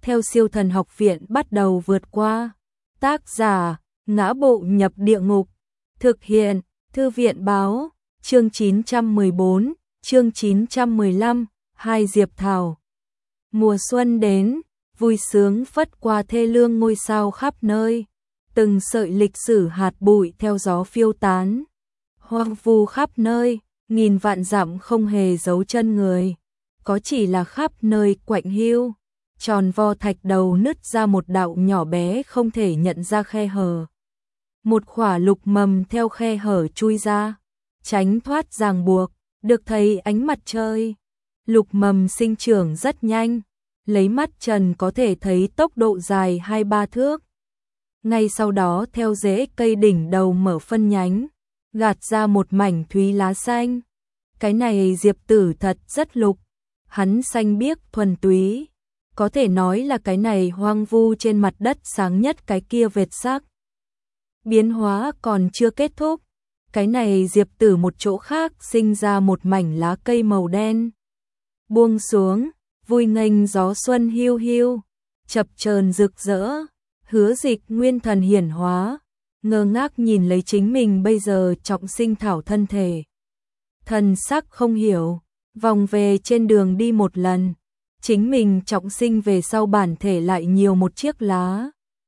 theo Siêu Thần Học Viện bắt đầu vượt qua. Tác giả: Ngã Bộ Nhập Địa Ngục. Thực hiện: Thư viện báo. Chương 914, chương 915, Hai Diệp Thảo. Mùa xuân đến, vui sướng phất qua thê lương ngôi sao khắp nơi. Từng sợi lịch sử hạt bụi theo gió phiêu tán. Hoang vu khắp nơi, nghìn vạn dặm không hề dấu chân người. Có chỉ là khắp nơi quạnh hiu. Tròn vo thạch đầu nứt ra một đạo nhỏ bé không thể nhận ra khe hở. Một quả lục mầm theo khe hở chui ra, tránh thoát ràng buộc, được thấy ánh mặt trời. Lục mầm sinh trưởng rất nhanh, lấy mắt trần có thể thấy tốc độ dài 2-3 thước. Ngay sau đó theo rễ cây đỉnh đầu mở phân nhánh, gạt ra một mảnh thúy lá xanh. Cái này diệp tử thật rất lục, hắn xanh biếc thuần túy. Có thể nói là cái này hoang vu trên mặt đất sáng nhất cái kia vệt sắc. Biến hóa còn chưa kết thúc, cái này diệp tử một chỗ khác sinh ra một mảnh lá cây màu đen. Buông xuống, vui nghênh gió xuân hiu hiu, chập chờn rực rỡ. Hứa Dịch nguyên thần hiển hóa, ngơ ngác nhìn lấy chính mình bây giờ trọng sinh thảo thân thể. Thần sắc không hiểu, vòng về trên đường đi một lần. Chính mình trọng sinh về sau bản thể lại nhiều một chiếc lá.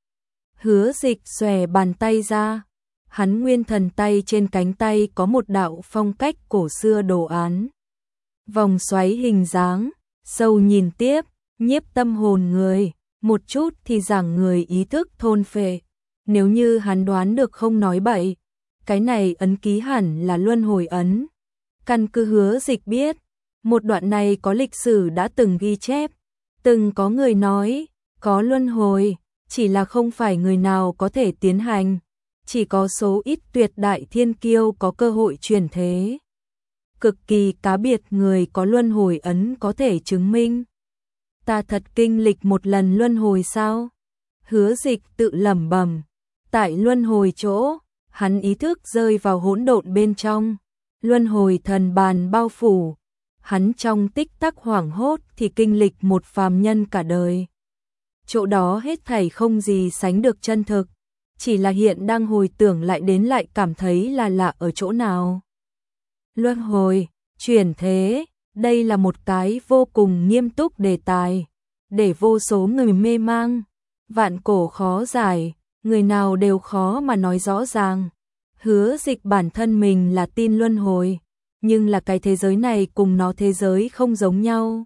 Hứa Dịch xòe bàn tay ra, hắn nguyên thần tay trên cánh tay có một đạo phong cách cổ xưa đồ án. Vòng xoáy hình dáng, sâu nhìn tiếp, nhiếp tâm hồn người, một chút thì giảng người ý thức thôn phệ. Nếu như hắn đoán được không nói bậy, cái này ấn ký hẳn là luân hồi ấn. Căn cứ Hứa Dịch biết, một đoạn này có lịch sử đã từng ghi chép, từng có người nói, có luân hồi, chỉ là không phải người nào có thể tiến hành, chỉ có số ít tuyệt đại thiên kiêu có cơ hội chuyển thế. Cực kỳ cá biệt người có luân hồi ấn có thể chứng minh. Ta thật kinh lịch một lần luân hồi sao? Hứa Dịch tự lẩm bẩm. Tại luân hồi chỗ, hắn ý thức rơi vào hỗn độn bên trong, luân hồi thần bàn bao phủ. Hắn trong tích tắc hoảng hốt thì kinh lịch một phàm nhân cả đời. Chỗ đó hết thảy không gì sánh được chân thực, chỉ là hiện đang hồi tưởng lại đến lại cảm thấy là lạ ở chỗ nào. Luân hồi, chuyển thế, đây là một cái vô cùng nghiêm túc đề tài, để vô số người mê mang, vạn cổ khó giải, người nào đều khó mà nói rõ ràng. Hứa Dịch bản thân mình là tin luân hồi, nhưng là cái thế giới này cùng nó thế giới không giống nhau.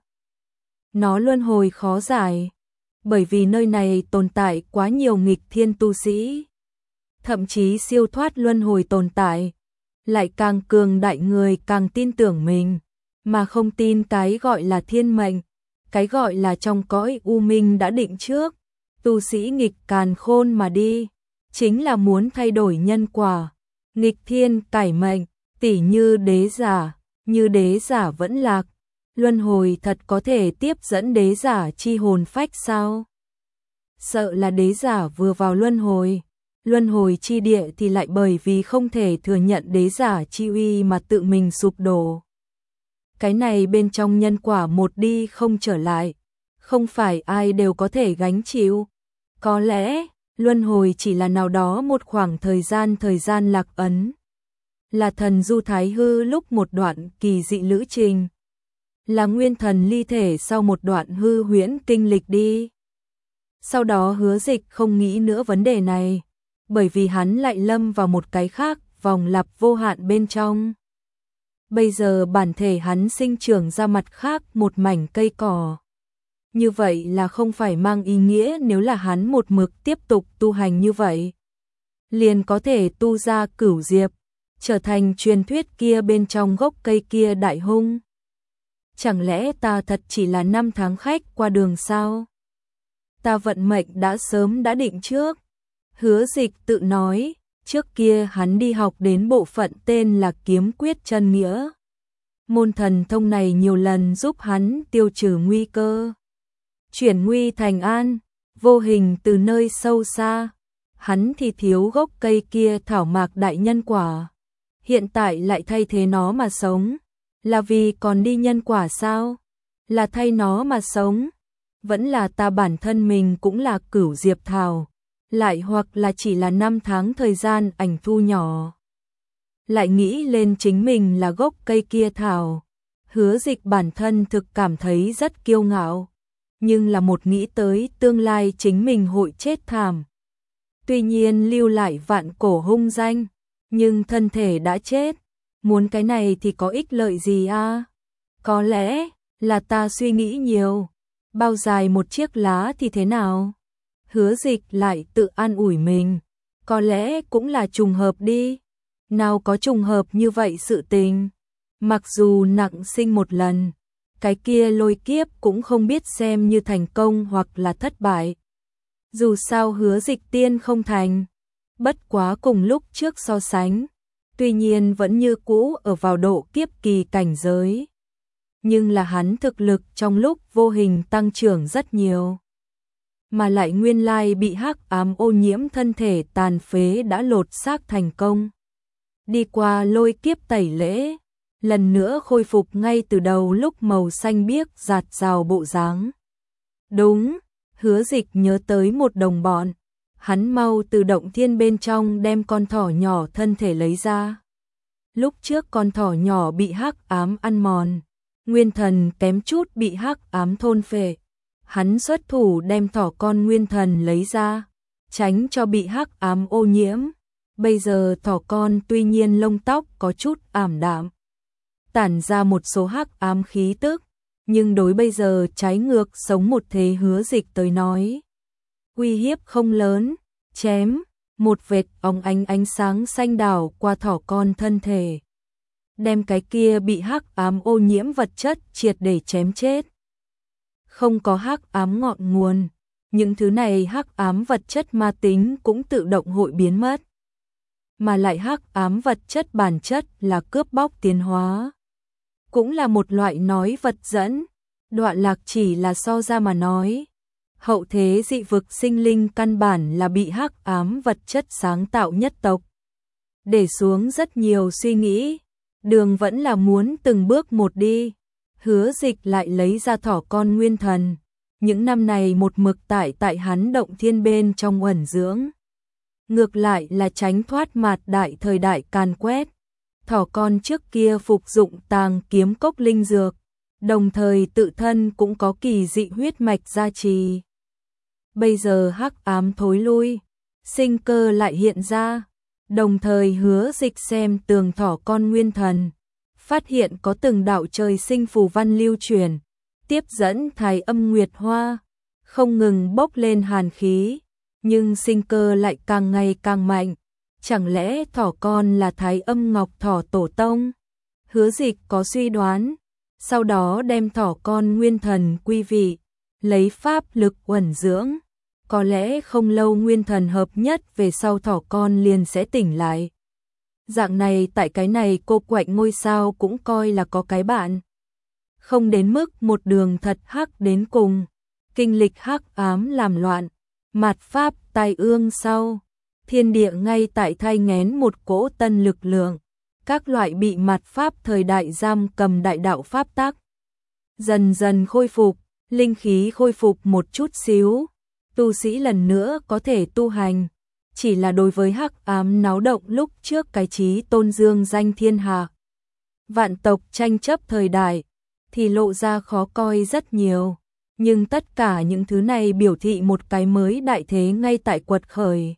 Nó luân hồi khó giải, bởi vì nơi này tồn tại quá nhiều nghịch thiên tu sĩ. Thậm chí siêu thoát luân hồi tồn tại, lại càng cường đại người càng tin tưởng mình, mà không tin cái gọi là thiên mệnh, cái gọi là trong cõi u minh đã định trước. Tu sĩ nghịch càn khôn mà đi, chính là muốn thay đổi nhân quả, nghịch thiên cải mệnh, tỉ như đế giả, như đế giả vẫn lạc. Luân hồi thật có thể tiếp dẫn đế giả chi hồn phách sao? Sợ là đế giả vừa vào luân hồi chi địa thì lại bởi vì không thể thừa nhận đế giả chi uy mà tự mình sụp đổ. Cái này bên trong nhân quả một đi không trở lại, không phải ai đều có thể gánh chịu. Có lẽ, luân hồi chỉ là nào đó một khoảng thời gian lạc ấn. Là thần du thái hư lúc một đoạn kỳ dị lữ trình. Là nguyên thần ly thể sau một đoạn hư huyễn kinh lịch đi. Sau đó Hứa Dịch không nghĩ nữa vấn đề này, bởi vì hắn lại lâm vào một cái khác, vòng lặp vô hạn bên trong. Bây giờ bản thể hắn sinh trưởng ra mặt khác một mảnh cây cỏ. Như vậy là không phải mang ý nghĩa nếu là hắn một mực tiếp tục tu hành như vậy, liền có thể tu ra Cửu Diệp, trở thành truyền thuyết kia bên trong gốc cây kia đại hung. Chẳng lẽ ta thật chỉ là năm tháng khách qua đường sao? Ta vận mệnh đã sớm đã định trước. Hứa Dịch tự nói, trước kia hắn đi học đến bộ phận tên là kiếm quyết chân nghĩa. Môn thần thông này nhiều lần giúp hắn tiêu trừ nguy cơ, chuyển nguy thành an, vô hình từ nơi sâu xa. Hắn thì thiếu gốc cây kia thảo mạc đại nhân quả, hiện tại lại thay thế nó mà sống, là vì còn đi nhân quả sao? Là thay nó mà sống. vẫn là ta bản thân mình cũng là Cửu Diệp Thảo, lại hoặc là chỉ là năm tháng thời gian ảnh thu nhỏ. Lại nghĩ lên chính mình là gốc cây kia thảo, Hứa Dịch bản thân thực cảm thấy rất kiêu ngạo, nhưng là một nghĩ tới tương lai chính mình hội chết thảm. Tuy nhiên lưu lại vạn cổ hung danh, nhưng thân thể đã chết, muốn cái này thì có ích lợi gì a? Có lẽ là ta suy nghĩ nhiều, bao dài một chiếc lá thì thế nào? Hứa Dịch lại tự an ủi mình, có lẽ cũng là trùng hợp đi. Nào có trùng hợp như vậy sự tình. Mặc dù nặng sinh một lần, cái kia lôi kiếp cũng không biết xem như thành công hoặc là thất bại. Dù sao Hứa Dịch tiên không thành, bất quá cùng lúc trước so sánh, tuy nhiên vẫn như cũ ở vào độ kiếp kỳ cảnh giới. Nhưng là hắn thực lực trong lúc vô hình tăng trưởng rất nhiều. Mà lại nguyên lai bị hắc ám ô nhiễm thân thể tàn phế đã lột xác thành công. Đi qua lôi kiếp tẩy lễ, lần nữa khôi phục ngay từ đầu lúc màu xanh biếc rạt rào bộ dáng. Đúng, Hứa Dịch nhớ tới một đồng bọn, hắn mau từ động thiên bên trong đem con thỏ nhỏ thân thể lấy ra. Lúc trước con thỏ nhỏ bị hắc ám ăn mòn, nguyên thần kém chút bị hắc ám thôn phệ. Hắn xuất thủ đem thỏ con nguyên thần lấy ra, tránh cho bị hắc ám ô nhiễm. Bây giờ thỏ con tuy nhiên lông tóc có chút ảm đạm, tản ra một số hắc ám khí tức, nhưng đối bây giờ trái ngược sống một thế Hứa Dịch tới nói, uy hiếp không lớn. Chém, một vệt óng ánh sáng xanh đảo qua thỏ con thân thể, đem cái kia bị hắc ám ô nhiễm vật chất triệt để chém chết. Không có hắc ám ngọn nguồn, những thứ này hắc ám vật chất ma tính cũng tự động hội biến mất. Mà lại hắc ám vật chất bản chất là cướp bóc tiến hóa, cũng là một loại nói vật dẫn. Đoạn Lạc chỉ là so ra mà nói, hậu thế dị vực sinh linh căn bản là bị hắc ám vật chất sáng tạo nhất tộc. Để xuống rất nhiều suy nghĩ, đường vẫn là muốn từng bước một đi. Hứa Dịch lại lấy ra thỏ con nguyên thần, những năm này một mực tại hắn động thiên bên trong uẩn dưỡng. Ngược lại là tránh thoát mạt đại thời đại càn quét. Thỏ con trước kia phục dụng tàng kiếm cốc linh dược, đồng thời tự thân cũng có kỳ dị huyết mạch gia trì. Bây giờ hắc ám thối lui, sinh cơ lại hiện ra, đồng thời Hứa Dịch xem tường thỏ con nguyên thần, phát hiện có từng đạo trời sinh phù văn lưu truyền, tiếp dẫn thái âm nguyệt hoa, không ngừng bốc lên hàn khí, nhưng sinh cơ lại càng ngày càng mạnh. Chẳng lẽ thỏ con là thái âm ngọc thỏ tổ tông? Hứa Dịch có suy đoán, sau đó đem thỏ con nguyên thần quy vị, lấy pháp lực uẩn dưỡng. Có lẽ không lâu nguyên thần hợp nhất về sau thỏ con liền sẽ tỉnh lại. Dạng này tại cái này cô quạnh ngôi sao cũng coi là có cái bạn. Không đến mức một đường thật hắc đến cùng, kinh lịch hắc ám làm loạn, mạt pháp tai ương sau, thiên địa ngay tại thai nghén một cỗ tân lực lượng, các loại bị mạt pháp thời đại giam cầm đại đạo pháp tắc. Dần dần khôi phục, linh khí khôi phục một chút xíu, tu sĩ lần nữa có thể tu hành. Chỉ là đối với hắc ám náo động lúc trước cái chí tôn dương danh thiên hạ, vạn tộc tranh chấp thời đại, thì lộ ra khó coi rất nhiều. Nhưng tất cả những thứ này biểu thị một cái mới đại thế ngay tại quật khởi.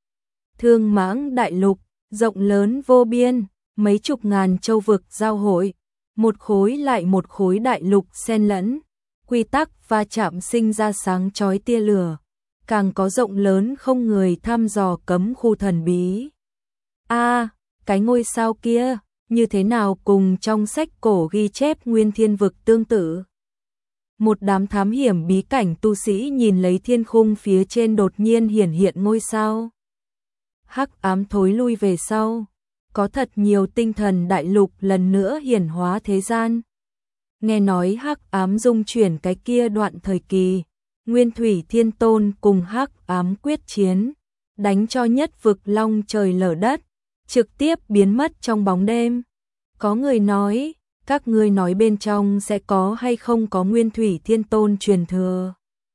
Thương Mãng đại lục, rộng lớn vô biên, mấy chục ngàn châu vực giao hội, một khối lại một khối đại lục xen lẫn, quy tắc va chạm sinh ra sáng chói tia lửa. Càng có rộng lớn không người thăm dò cấm khu thần bí. Cái ngôi sao kia, như thế nào cùng trong sách cổ ghi chép nguyên thiên vực tương tự? Một đám thám hiểm bí cảnh tu sĩ nhìn lấy thiên khung phía trên đột nhiên hiển hiện ngôi sao. Hắc ám thối lui về sau, có thật nhiều tinh thần đại lục lần nữa hiển hóa thế gian. Nghe nói hắc ám dung chuyển cái kia đoạn thời kỳ, Nguyên Thủy Thiên Tôn cùng hắc ám quyết chiến, đánh cho nhất vực long trời lở đất, trực tiếp biến mất trong bóng đêm. Có người nói, các ngươi nói bên trong sẽ có hay không có Nguyên Thủy Thiên Tôn truyền thừa.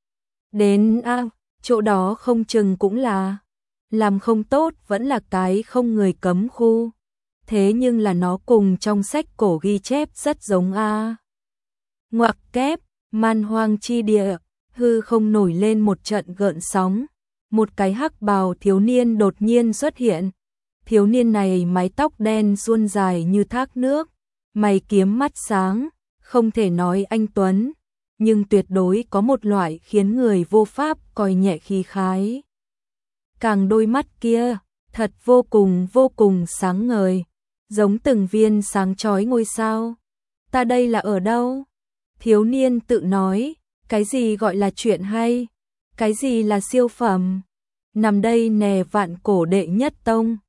đến chỗ đó không chừng cũng là làm không tốt, vẫn là cái không người cấm khu. Thế nhưng là nó cùng trong sách cổ ghi chép rất giống a. Ngoặc kép, man hoang chi địa, hư không nổi lên một trận gợn sóng. Một cái hắc bào thiếu niên đột nhiên xuất hiện. Thiếu niên này mái tóc đen suôn dài như thác nước, mày kiếm mắt sáng, không thể nói anh tuấn, nhưng tuyệt đối có một loại khiến người vô pháp coi nhẹ khí khái. Càng đôi mắt kia, thật vô cùng sáng ngời, giống từng viên sáng chói ngôi sao. Ta đây là ở đâu? Thiếu niên tự nói, cái gì gọi là chuyện hay? Cái gì là siêu phẩm? Nằm đây nè Vạn Cổ đệ nhất tông.